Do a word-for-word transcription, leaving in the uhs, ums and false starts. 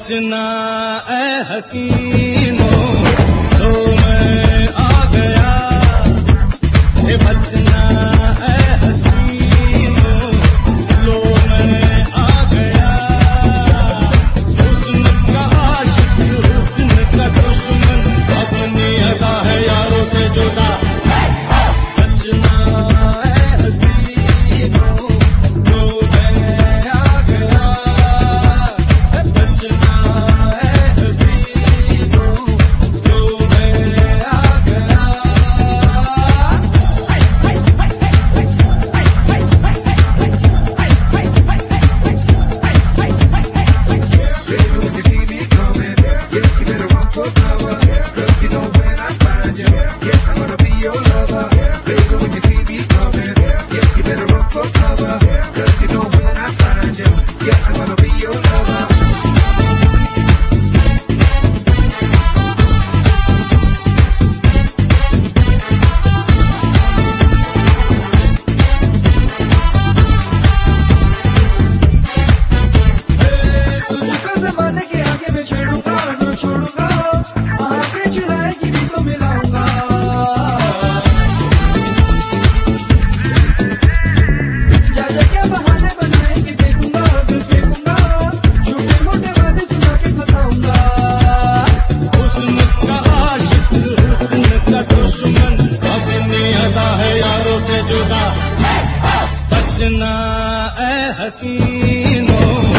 बचना ए हसीनों, तो मैं आ गया। ए बचना ए हसीनों, लो मैं आ गया। हुस्न का आशिक, हुस्न का दुश्मन, अपनी अदा है यारों से जुदा। बचना ए हसीनों, लो मैं आ गया। बचना ए हसीनों, लो मैं आ गया। बचना ए हसीनों,